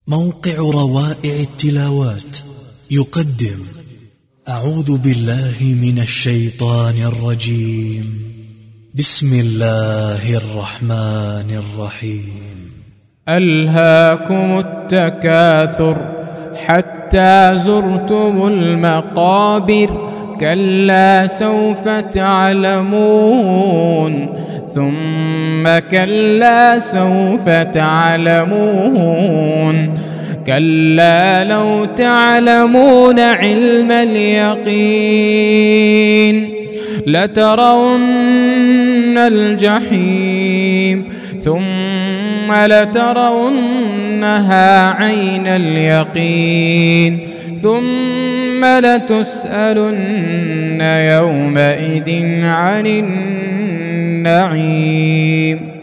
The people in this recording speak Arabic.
موقع روائع التلاوات يقدم أعوذ بالله من الشيطان الرجيم. بسم الله الرحمن الرحيم. ألهاكم التكاثر حتى زرتم المقابر، كلا سوف تعلمون ثم كلا سوف تعلمون، كلا لو تعلمون علم اليقين لترون الجحيم ثم لترونها عين اليقين ثم لتسألن يومئذ عن النعيم.